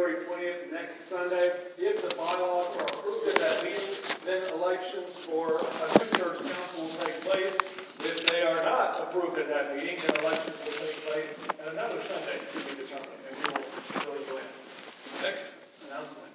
January 20th, next Sunday. If the bylaws are approved at that meeting, then elections for a new church council will take place. If they are not approved at that meeting, then elections will take place at another Sunday to be determined, and we will really go in. Next announcement.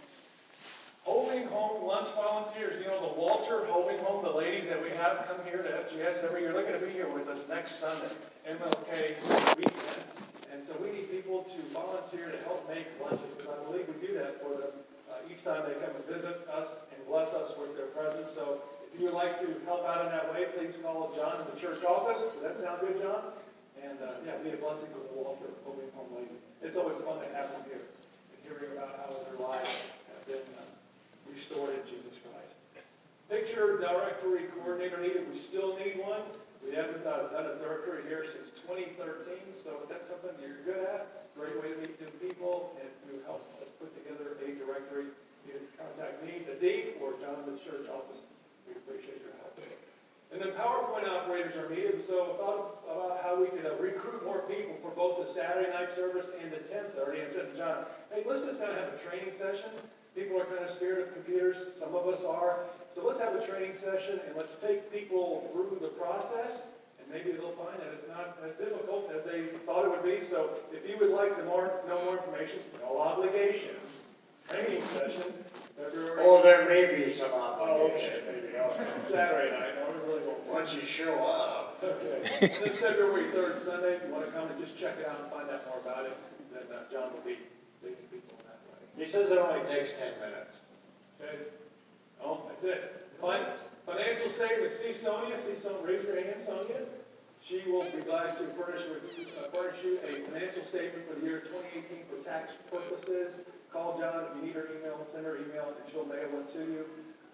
Holding Home lunch volunteers. You know the Walter Holding Home, the ladies that we have come here to FGS every year. They're going to be here with us next Sunday, MLK weekend. And so we need people to volunteer to help make lunches, because I believe we do that for them each time they come and visit us and bless us with their presence. So if you would like to help out in that way, please call John in the church office. Does that sound good, John? And be a blessing to the Walter Holding Home ladies. It's always fun to have them here and hearing about how their lives have been restored in Jesus Christ. Picture directory coordinator needed. We still need one. We haven't done a directory here since 2013, so if that's something you're good at, great way to meet new people and to help us put together a directory. You can contact me, the dean, or John in the church office. We appreciate your help. And then PowerPoint operators are needed, so thought about how we could recruit more people for both the Saturday night service and the 10:30, and said to John, hey, let's just kind of have a training session. People are kind of scared of computers. Some of us are. So let's have a training session and let's take people through the process, and maybe they'll find that it's not as difficult as they thought it would be. So if you would like to know more information, no obligation, training session, February. Oh, there may be some obligation. Oh, okay. Saturday night. No, we really won't. Once you show up. Okay. And then February 3rd, Sunday, if you want to come and just check it out and find out more about it, then John will be leading people in that way. He says it only takes 10 minutes. Okay. Oh, that's it. Financial statement. See Sonia. Raise your hand, Sonia. She will be glad to furnish you a financial statement for the year 2018 for tax purposes. Call John if you need her email. Send her email, and she'll mail it to you.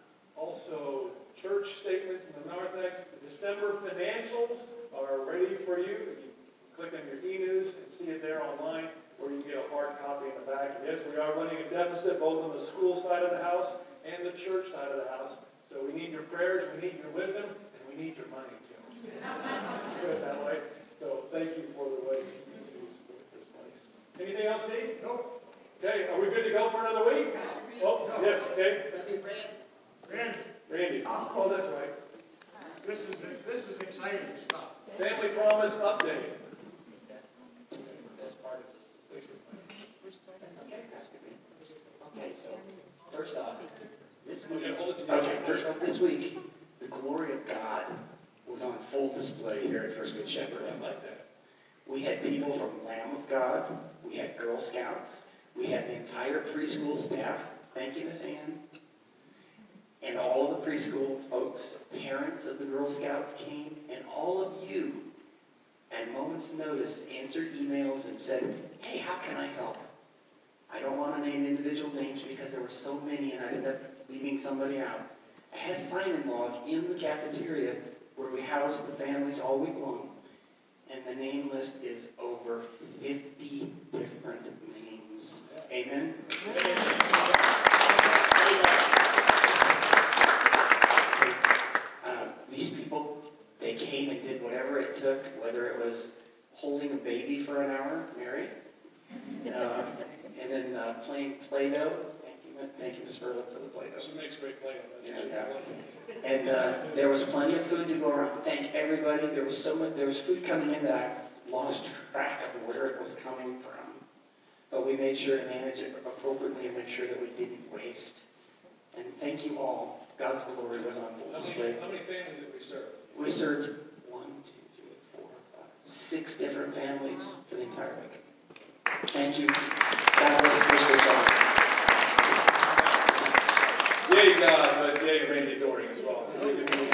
Also, church statements in the narthex. The December financials are ready for you. You click on your e-news and see it there online, or you can get a hard copy in the back. Yes, we are running a deficit both on the school side of the house and the church side of the house. So we need your prayers, we need your wisdom, and we need your money too. Put it that way. So thank you for the way you use this place. Anything else, Steve? Nope. Okay, are we good to go for another week? Oh, yes, okay. Randy. Oh, that's right. This is exciting stuff. Family Promise Update. Okay, so first off, this week, the glory of God was on full display here at First Good Shepherd. I like that. We had people from Lamb of God, we had Girl Scouts, we had the entire preschool staff. Thank you, Miss Ann. And all of the preschool folks, parents of the Girl Scouts came, and all of you, at moment's notice, answered emails and said, hey, how can I help? I don't want to name individual names because there were so many and I'd end up leaving somebody out. I had a sign-in log in the cafeteria where we housed the families all week long. And the name list is over 50 different names. Amen? These people, they came and did whatever it took, whether it was holding a baby for an hour, Mary, and then playing Play-Doh. Thank you, Ms. Verla, for the Play-Doh. She makes great Play-Doh. And there was plenty of food to go around. Thank everybody. There was food coming in that I lost track of where it was coming from. But we made sure to manage it appropriately and make sure that we didn't waste. And thank you all. God's glory was on full display. How many families did we serve? We served 6 different families for the entire week. Thank you. God bless you. Appreciate y'all. Yay, God, but yay, Randy Doring as well.